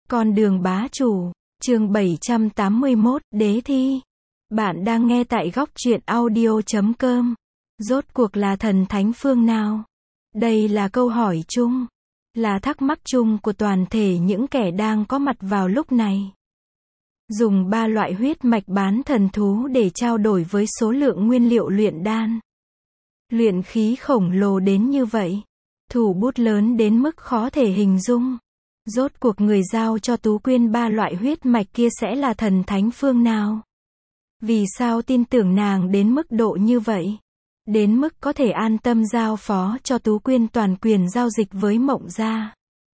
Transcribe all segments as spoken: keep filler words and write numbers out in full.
Con đường bá chủ, chương bảy trăm tám mươi mốt, đế thi. Bạn đang nghe tại góc truyện audio chấm com. Rốt cuộc là thần thánh phương nào? Đây là câu hỏi chung, là thắc mắc chung của toàn thể những kẻ đang có mặt vào lúc này. Dùng ba loại huyết mạch bán thần thú để trao đổi với số lượng nguyên liệu luyện đan. Luyện khí khổng lồ đến như vậy. Thủ bút lớn đến mức khó thể hình dung. Rốt cuộc người giao cho Tú Quyên ba loại huyết mạch kia sẽ là thần thánh phương nào? Vì sao tin tưởng nàng đến mức độ như vậy? Đến mức có thể an tâm giao phó cho Tú Quyên toàn quyền giao dịch với Mộng Gia.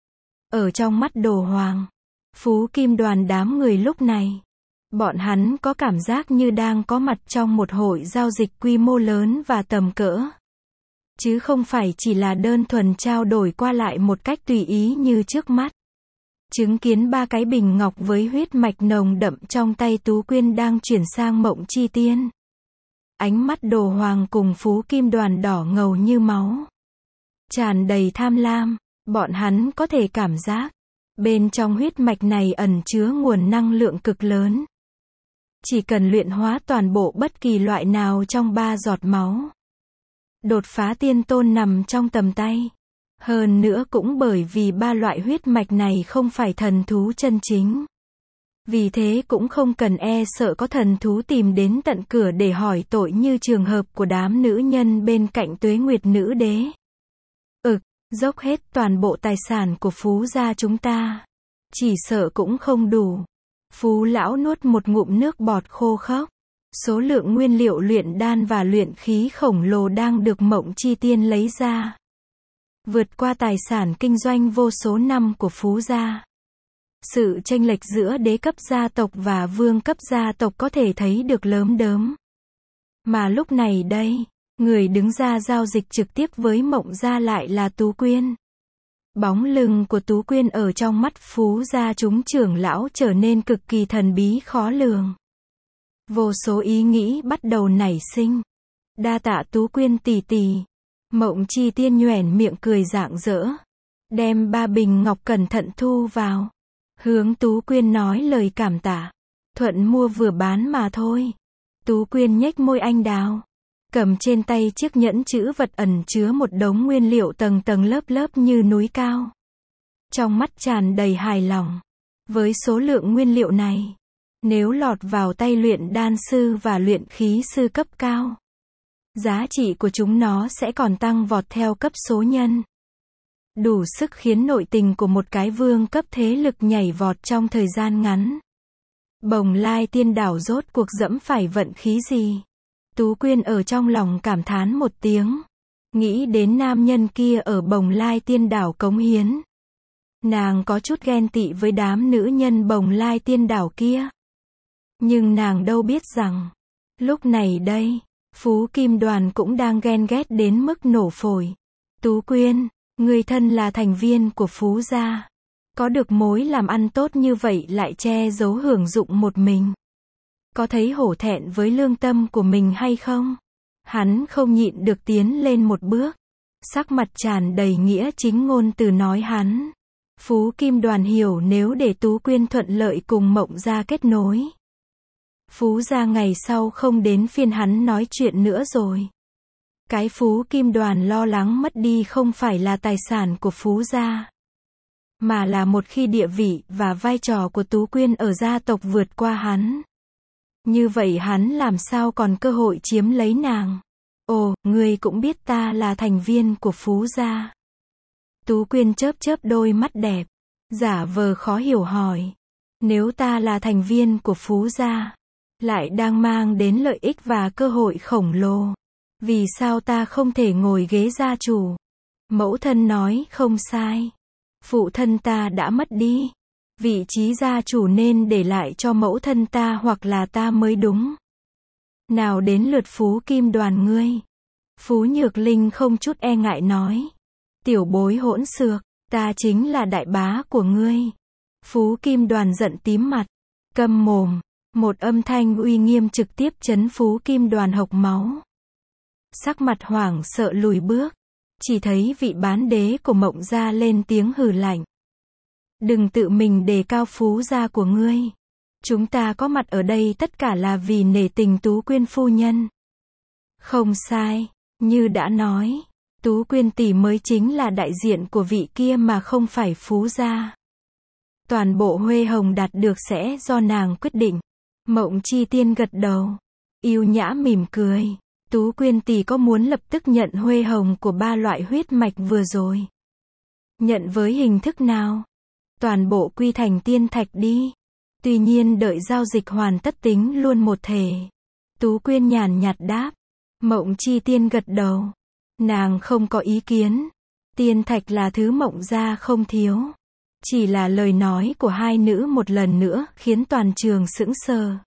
Ở trong mắt Đồ Hoàng, Phú Kim đoàn đám người lúc này, bọn hắn có cảm giác như đang có mặt trong một hội giao dịch quy mô lớn và tầm cỡ. Chứ không phải chỉ là đơn thuần trao đổi qua lại một cách tùy ý như trước mắt. Chứng kiến ba cái bình ngọc với huyết mạch nồng đậm trong tay Tú Quyên đang chuyển sang Mộng Chi Tiên. Ánh mắt Đồ Hoàng cùng Phú Kim đoàn đỏ ngầu như máu. Tràn đầy tham lam, bọn hắn có thể cảm giác, bên trong huyết mạch này ẩn chứa nguồn năng lượng cực lớn. Chỉ cần luyện hóa toàn bộ bất kỳ loại nào trong ba giọt máu. Đột phá tiên tôn nằm trong tầm tay. Hơn nữa cũng bởi vì ba loại huyết mạch này không phải thần thú chân chính. Vì thế cũng không cần e sợ có thần thú tìm đến tận cửa để hỏi tội như trường hợp của đám nữ nhân bên cạnh Tuế Nguyệt nữ đế. Ực, dốc hết toàn bộ tài sản của Phú gia chúng ta. Chỉ sợ cũng không đủ. Phú lão nuốt một ngụm nước bọt khô khốc. Số lượng nguyên liệu luyện đan và luyện khí khổng lồ đang được Mộng Chi Tiên lấy ra. Vượt qua tài sản kinh doanh vô số năm của Phú gia. Sự chênh lệch giữa đế cấp gia tộc và vương cấp gia tộc có thể thấy được lớm đớm. Mà lúc này đây, người đứng ra giao dịch trực tiếp với Mộng gia lại là Tú Quyên. Bóng lưng của Tú Quyên ở trong mắt Phú gia chúng trưởng lão trở nên cực kỳ thần bí khó lường. Vô số ý nghĩ bắt đầu nảy sinh. Đa tạ Tú Quyên tỷ tỷ. Mộng Chi Tiên nhoẻn miệng cười rạng rỡ. Đem ba bình ngọc cẩn thận thu vào. Hướng Tú Quyên nói lời cảm tạ. Thuận mua vừa bán mà thôi. Tú Quyên nhếch môi anh đào. Cầm trên tay chiếc nhẫn chữ vật ẩn chứa một đống nguyên liệu tầng tầng lớp lớp như núi cao. Trong mắt tràn đầy hài lòng. Với số lượng nguyên liệu này, nếu lọt vào tay luyện đan sư và luyện khí sư cấp cao, giá trị của chúng nó sẽ còn tăng vọt theo cấp số nhân. Đủ sức khiến nội tình của một cái vương cấp thế lực nhảy vọt trong thời gian ngắn. Bồng Lai Tiên Đảo rốt cuộc dẫm phải vận khí gì? Tú Quyên ở trong lòng cảm thán một tiếng. Nghĩ đến nam nhân kia ở Bồng Lai Tiên Đảo cống hiến. Nàng có chút ghen tị với đám nữ nhân Bồng Lai Tiên Đảo kia. Nhưng nàng đâu biết rằng, lúc này đây, Phú Kim đoàn cũng đang ghen ghét đến mức nổ phổi. Tú Quyên, người thân là thành viên của Phú gia. Có được mối làm ăn tốt như vậy lại che giấu hưởng dụng một mình. Có thấy hổ thẹn với lương tâm của mình hay không? Hắn không nhịn được tiến lên một bước. Sắc mặt tràn đầy nghĩa chính ngôn từ nói hắn. Phú Kim đoàn hiểu nếu để Tú Quyên thuận lợi cùng Mộng gia kết nối. Phú gia ngày sau không đến phiên hắn nói chuyện nữa rồi. Cái Phú Kim đoàn lo lắng mất đi không phải là tài sản của Phú gia, mà là một khi địa vị và vai trò của Tú Quyên ở gia tộc vượt qua hắn. Như vậy hắn làm sao còn cơ hội chiếm lấy nàng? Ồ, ngươi cũng biết ta là thành viên của Phú gia. Tú Quyên chớp chớp đôi mắt đẹp, giả vờ khó hiểu hỏi. Nếu ta là thành viên của Phú gia, lại đang mang đến lợi ích và cơ hội khổng lồ, vì sao ta không thể ngồi ghế gia chủ? Mẫu thân nói không sai. Phụ thân ta đã mất đi. Vị trí gia chủ nên để lại cho mẫu thân ta hoặc là ta mới đúng. Nào đến lượt Phú Kim đoàn ngươi. Phú Nhược Linh không chút e ngại nói. Tiểu bối hỗn xược, ta chính là đại bá của ngươi. Phú Kim đoàn giận tím mặt. Câm mồm. Một âm thanh uy nghiêm trực tiếp chấn Phú Kim đoàn hộc máu. Sắc mặt hoảng sợ lùi bước. Chỉ thấy vị bán đế của Mộng gia lên tiếng hừ lạnh. Đừng tự mình đề cao Phú gia của ngươi. Chúng ta có mặt ở đây tất cả là vì nể tình Tú Quyên phu nhân. Không sai, như đã nói, Tú Quyên tỷ mới chính là đại diện của vị kia mà không phải Phú gia. Toàn bộ Huê Hồng đạt được sẽ do nàng quyết định. Mộng Chi Tiên gật đầu, yêu nhã mỉm cười. Tú Quyên tỷ có muốn lập tức nhận Huê Hồng của ba loại huyết mạch vừa rồi? Nhận với hình thức nào? Toàn bộ quy thành tiên thạch đi. Tuy nhiên đợi giao dịch hoàn tất tính luôn một thể. Tú Quyên nhàn nhạt đáp. Mộng Chi Tiên gật đầu. Nàng không có ý kiến. Tiên thạch là thứ Mộng gia không thiếu. Chỉ là lời nói của hai nữ một lần nữa khiến toàn trường sững sờ.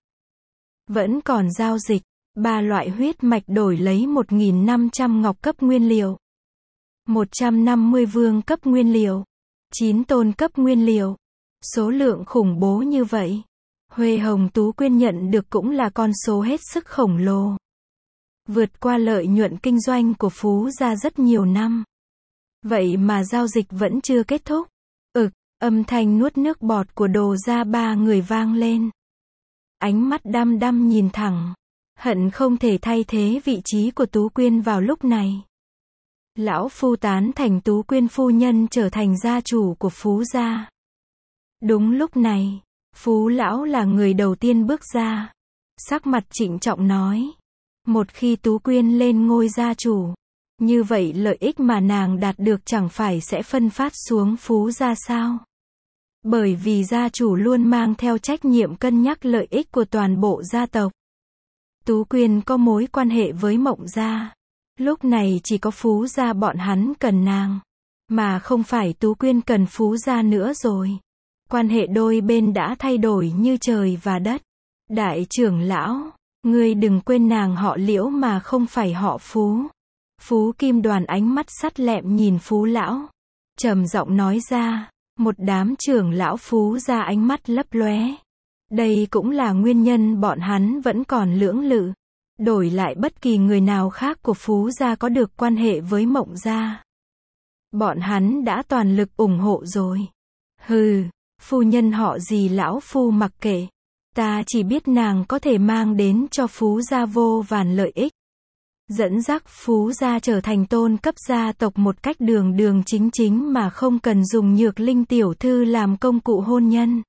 Vẫn còn giao dịch. Ba loại huyết mạch đổi lấy một nghìn năm trăm ngọc cấp nguyên liệu. một trăm năm mươi vương cấp nguyên liệu. chín tôn cấp nguyên liệu. Số lượng khủng bố như vậy. Huê Hồng Tú Quyên nhận được cũng là con số hết sức khổng lồ. Vượt qua lợi nhuận kinh doanh của Phú gia rất nhiều năm. Vậy mà giao dịch vẫn chưa kết thúc. Ực, âm thanh nuốt nước bọt của Đồ gia ba người vang lên. Ánh mắt đăm đăm nhìn thẳng. Hận không thể thay thế vị trí của Tú Quyên vào lúc này. Lão phu tán thành Tú Quyên phu nhân trở thành gia chủ của Phú gia. Đúng lúc này, Phú lão là người đầu tiên bước ra. Sắc mặt trịnh trọng nói. Một khi Tú Quyên lên ngôi gia chủ, như vậy lợi ích mà nàng đạt được chẳng phải sẽ phân phát xuống Phú gia sao? Bởi vì gia chủ luôn mang theo trách nhiệm cân nhắc lợi ích của toàn bộ gia tộc. Tú Quyên có mối quan hệ với Mộng gia. Lúc này chỉ có Phú gia bọn hắn cần nàng. Mà không phải Tú Quyên cần Phú gia nữa rồi. Quan hệ đôi bên đã thay đổi như trời và đất. Đại trưởng lão, ngươi đừng quên nàng họ Liễu mà không phải họ Phú. Phú Kim Đoàn ánh mắt sắt lẹm nhìn Phú lão. Trầm giọng nói ra. Một đám trưởng lão Phú gia ánh mắt lấp lóe. Đây cũng là nguyên nhân bọn hắn vẫn còn lưỡng lự. Đổi lại bất kỳ người nào khác của Phú gia có được quan hệ với Mộng gia. Bọn hắn đã toàn lực ủng hộ rồi. Hừ, phu nhân họ gì lão phu mặc kệ. Ta chỉ biết nàng có thể mang đến cho Phú gia vô vàn lợi ích. Dẫn dắt Phú gia trở thành tôn cấp gia tộc một cách đường đường chính chính mà không cần dùng Nhược Linh tiểu thư làm công cụ hôn nhân.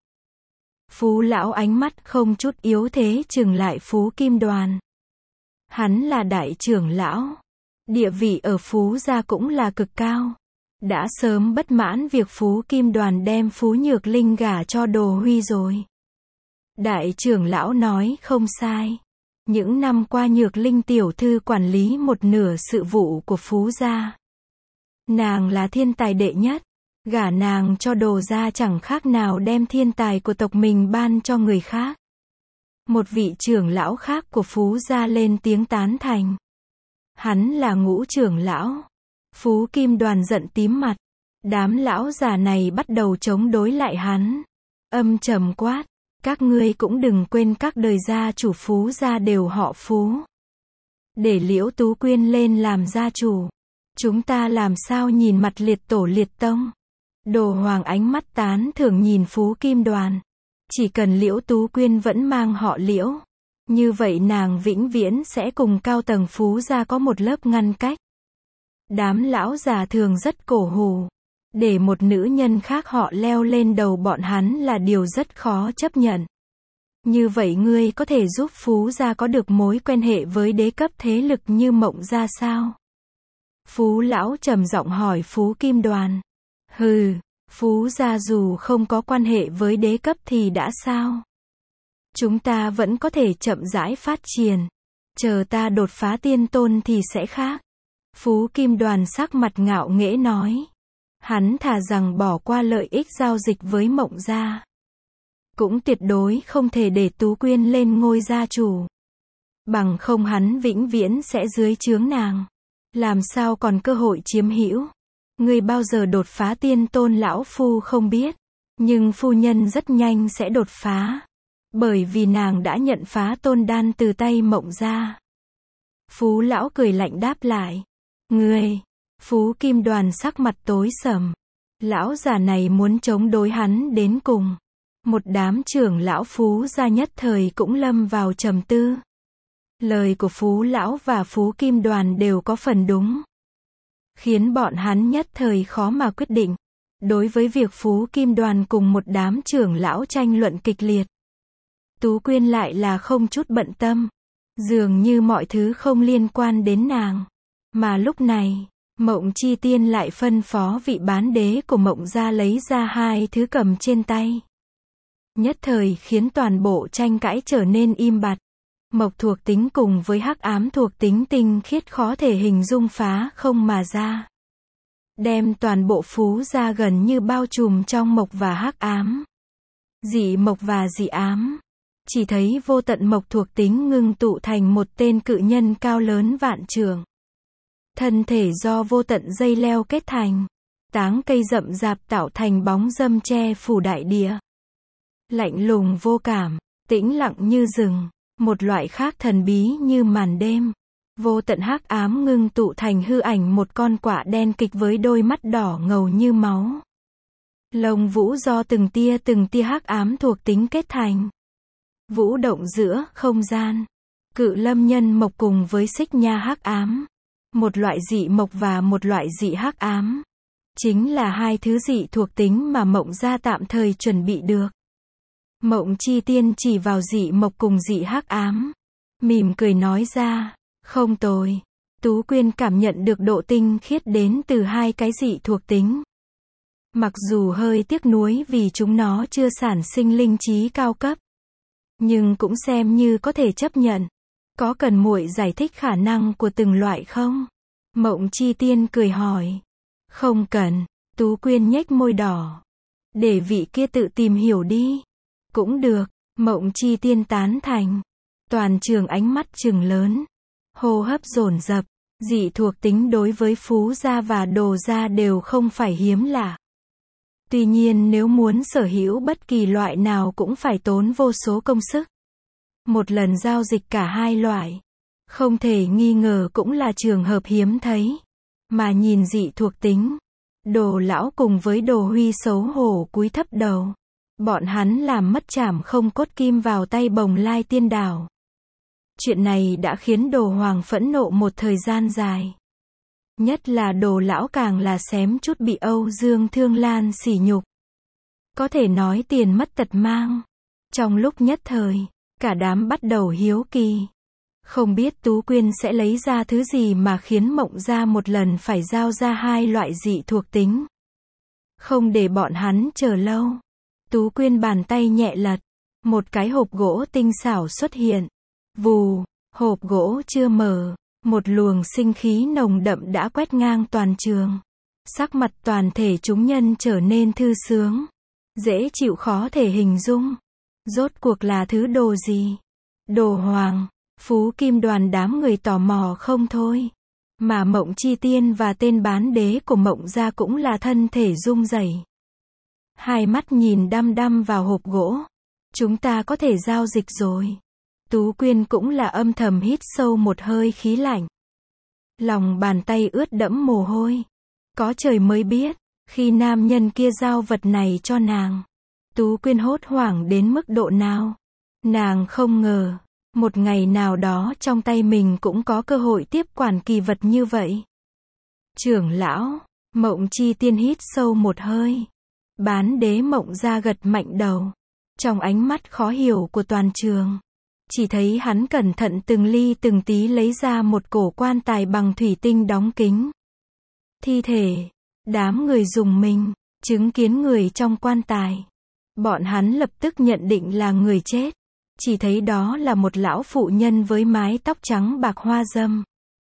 Phú lão ánh mắt không chút yếu thế chừng lại Phú Kim Đoàn. Hắn là đại trưởng lão. Địa vị ở Phú gia cũng là cực cao. Đã sớm bất mãn việc Phú Kim Đoàn đem Phú Nhược Linh gả cho Đồ Huy rồi. Đại trưởng lão nói không sai. Những năm qua Nhược Linh tiểu thư quản lý một nửa sự vụ của Phú gia. Nàng là thiên tài đệ nhất. Gả nàng cho Đồ gia chẳng khác nào đem thiên tài của tộc mình ban cho người khác. Một vị trưởng lão khác của Phú gia lên tiếng tán thành. Hắn là Ngũ trưởng lão. Phú Kim Đoàn giận tím mặt. Đám lão già này bắt đầu chống đối lại hắn. Âm trầm quát. Các ngươi cũng đừng quên các đời gia chủ Phú gia đều họ Phú. Để Liễu Tú Quyên lên làm gia chủ. Chúng ta làm sao nhìn mặt liệt tổ liệt tông. Đồ Hoàng ánh mắt tán thưởng nhìn Phú Kim Đoàn. Chỉ cần Liễu Tú Quyên vẫn mang họ Liễu. Như vậy nàng vĩnh viễn sẽ cùng cao tầng Phú gia có một lớp ngăn cách. Đám lão già thường rất cổ hủ. Để một nữ nhân khác họ leo lên đầu bọn hắn là điều rất khó chấp nhận. Như vậy ngươi có thể giúp Phú gia có được mối quan hệ với đế cấp thế lực như Mộng gia sao? Phú lão trầm giọng hỏi Phú Kim Đoàn. Hừ, Phú gia dù không có quan hệ với đế cấp thì đã sao? Chúng ta vẫn có thể chậm rãi phát triển. Chờ ta đột phá tiên tôn thì sẽ khác. Phú Kim Đoàn sắc mặt ngạo nghễ nói. Hắn thà rằng bỏ qua lợi ích giao dịch với Mộng gia. Cũng tuyệt đối không thể để Tú Quyên lên ngôi gia chủ. Bằng không hắn vĩnh viễn sẽ dưới trướng nàng. Làm sao còn cơ hội chiếm hữu. Người bao giờ đột phá tiên tôn lão phu không biết. Nhưng phu nhân rất nhanh sẽ đột phá. Bởi vì nàng đã nhận phá tôn đan từ tay Mộng gia. Phú lão cười lạnh đáp lại. Ngươi, Phú Kim Đoàn sắc mặt tối sầm. Lão già này muốn chống đối hắn đến cùng. Một đám trưởng lão Phú gia nhất thời cũng lâm vào trầm tư. Lời của Phú lão và Phú Kim Đoàn đều có phần đúng, khiến bọn hắn nhất thời khó mà quyết định. Đối với việc Phú Kim Đoàn cùng một đám trưởng lão tranh luận kịch liệt, Tú Quyên lại là không chút bận tâm. Dường như mọi thứ không liên quan đến nàng. Mà lúc này, Mộng Chi Tiên lại phân phó vị bán đế của Mộng gia lấy ra hai thứ cầm trên tay. Nhất thời khiến toàn bộ tranh cãi trở nên im bặt. Mộc thuộc tính cùng với hắc ám thuộc tính tinh khiết khó thể hình dung phá không mà ra. Đem toàn bộ Phú gia gần như bao trùm trong mộc và hắc ám. Dị mộc và dị ám. Chỉ thấy vô tận mộc thuộc tính ngưng tụ thành một tên cự nhân cao lớn vạn trượng. Thân thể do vô tận dây leo kết thành. Táng cây rậm rạp tạo thành bóng râm che phủ đại địa. Lạnh lùng vô cảm, tĩnh lặng như rừng. Một loại khác thần bí như màn đêm. Vô tận hắc ám ngưng tụ thành hư ảnh một con quạ đen kịch với đôi mắt đỏ ngầu như máu. Lông vũ do từng tia từng tia hắc ám thuộc tính kết thành. Vũ động giữa không gian. Cự lâm nhân mộc cùng với xích nha hắc ám. Một loại dị mộc và một loại dị hắc ám. Chính là hai thứ dị thuộc tính mà Mộng gia tạm thời chuẩn bị được. Mộng Chi Tiên chỉ vào dị mộc cùng dị hắc ám. Mỉm cười nói ra, không tồi. Tú Quyên cảm nhận được độ tinh khiết đến từ hai cái dị thuộc tính. Mặc dù hơi tiếc nuối vì chúng nó chưa sản sinh linh trí cao cấp, nhưng cũng xem như có thể chấp nhận. Có cần muội giải thích khả năng của từng loại không? Mộng Chi Tiên cười hỏi. Không cần. Tú Quyên nhếch môi đỏ. Để vị kia tự tìm hiểu đi. Cũng được. Mộng Chi Tiên tán thành. Toàn trường ánh mắt trừng lớn. Hô hấp dồn dập. Dị thuộc tính đối với Phú gia và Đồ gia đều không phải hiếm lạ. Tuy nhiên nếu muốn sở hữu bất kỳ loại nào cũng phải tốn vô số công sức. Một lần giao dịch cả hai loại, không thể nghi ngờ cũng là trường hợp hiếm thấy. Mà nhìn dị thuộc tính, Đồ lão cùng với Đồ Huy xấu hổ cúi thấp đầu. Bọn hắn làm mất trảm không cốt kim vào tay Bồng Lai Tiên Đảo. Chuyện này đã khiến Đồ Hoàng phẫn nộ một thời gian dài. Nhất là Đồ lão càng là xém chút bị Âu Dương Thương Lan sỉ nhục. Có thể nói tiền mất tật mang. Trong lúc nhất thời, cả đám bắt đầu hiếu kỳ. Không biết Tú Quyên sẽ lấy ra thứ gì mà khiến Mộng gia một lần phải giao ra hai loại dị thuộc tính. Không để bọn hắn chờ lâu. Tú Quyên bàn tay nhẹ lật. Một cái hộp gỗ tinh xảo xuất hiện. Vù, hộp gỗ chưa mở. Một luồng sinh khí nồng đậm đã quét ngang toàn trường. Sắc mặt toàn thể chúng nhân trở nên thư sướng. Dễ chịu khó thể hình dung. Rốt cuộc là thứ đồ gì? Đồ Hoàng, Phú Kim Đoàn đám người tò mò không thôi. Mà Mộng Chi Tiên và tên bán đế của Mộng gia cũng là thân thể rung rẩy. Hai mắt nhìn đăm đăm vào hộp gỗ. Chúng ta có thể giao dịch rồi. Tú Quyên cũng là âm thầm hít sâu một hơi khí lạnh. Lòng bàn tay ướt đẫm mồ hôi. Có trời mới biết, khi nam nhân kia giao vật này cho nàng, Tú Quyên hốt hoảng đến mức độ nào. Nàng không ngờ, một ngày nào đó trong tay mình cũng có cơ hội tiếp quản kỳ vật như vậy. Trưởng lão, Mộng Chi Tiên hít sâu một hơi. Bán đế Mộng gia gật mạnh đầu. Trong ánh mắt khó hiểu của toàn trường, chỉ thấy hắn cẩn thận từng ly từng tí lấy ra một cổ quan tài bằng thủy tinh đóng kính. Thi thể. Đám người rùng mình, chứng kiến người trong quan tài. Bọn hắn lập tức nhận định là người chết. Chỉ thấy đó là một lão phụ nhân với mái tóc trắng bạc hoa râm.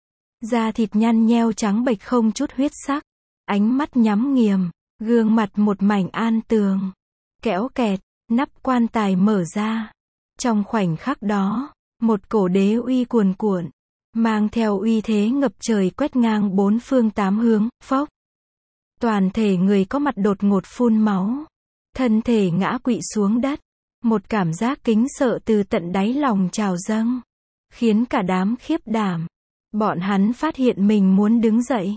Da thịt nhăn nheo trắng bệch không chút huyết sắc. Ánh mắt nhắm nghiền, gương mặt một mảnh an tường. Kéo kẹt, nắp quan tài mở ra. Trong khoảnh khắc đó, một cổ đế uy cuồn cuộn, mang theo uy thế ngập trời quét ngang bốn phương tám hướng, phốc. Toàn thể người có mặt đột ngột phun máu. Thân thể ngã quỵ xuống đất. Một cảm giác kính sợ từ tận đáy lòng trào dâng. Khiến cả đám khiếp đảm. Bọn hắn phát hiện mình muốn đứng dậy.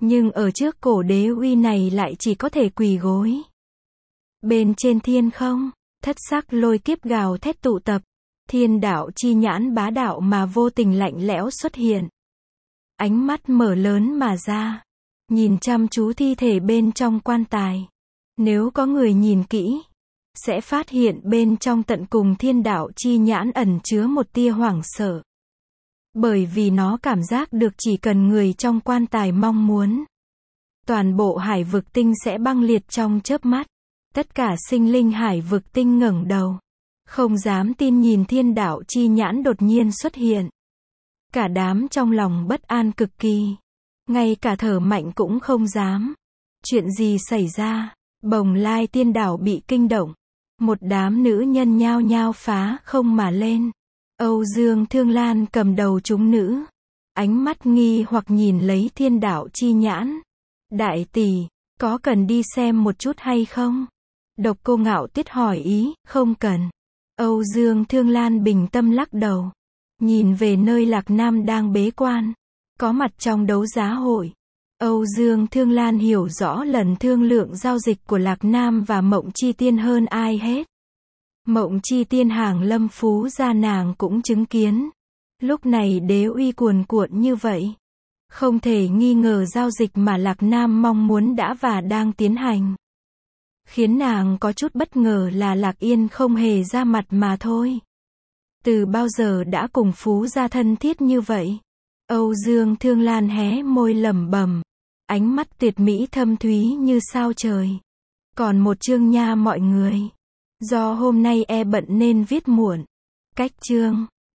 Nhưng ở trước cổ đế uy này lại chỉ có thể quỳ gối. Bên trên thiên không, thất sắc lôi kiếp gào thét tụ tập. Thiên đạo chi nhãn bá đạo mà vô tình lạnh lẽo xuất hiện. Ánh mắt mở lớn mà ra. Nhìn chăm chú thi thể bên trong quan tài. Nếu có người nhìn kỹ, sẽ phát hiện bên trong tận cùng thiên đạo chi nhãn ẩn chứa một tia hoảng sợ. Bởi vì nó cảm giác được chỉ cần người trong quan tài mong muốn, toàn bộ hải vực tinh sẽ băng liệt trong chớp mắt. Tất cả sinh linh hải vực tinh ngẩng đầu, không dám tin nhìn thiên đạo chi nhãn đột nhiên xuất hiện. Cả đám trong lòng bất an cực kỳ. Ngay cả thở mạnh cũng không dám. Chuyện gì xảy ra? Bồng Lai tiên đảo bị kinh động. Một đám nữ nhân nhao nhao phá không mà lên. Âu Dương Thương Lan cầm đầu chúng nữ. Ánh mắt nghi hoặc nhìn lấy thiên đạo chi nhãn. Đại tỷ, có cần đi xem một chút hay không? Độc Cô Ngạo Tuyết hỏi ý, không cần. Âu Dương Thương Lan bình tâm lắc đầu. Nhìn về nơi Lạc Nam đang bế quan. Có mặt trong đấu giá hội. Âu Dương Thương Lan hiểu rõ lần thương lượng giao dịch của Lạc Nam và Mộng Chi Tiên hơn ai hết. Mộng Chi Tiên hàng lâm phú gia nàng cũng chứng kiến. Lúc này đế uy cuồn cuộn như vậy. Không thể nghi ngờ giao dịch mà Lạc Nam mong muốn đã và đang tiến hành. Khiến nàng có chút bất ngờ là Lạc Yên không hề ra mặt mà thôi. Từ bao giờ đã cùng phú gia thân thiết như vậy? Âu Dương Thương Lan hé môi lẩm bẩm, ánh mắt tuyệt mỹ thâm thúy như sao trời. Còn một chương nha mọi người. Do hôm nay e bận nên viết muộn. Cách chương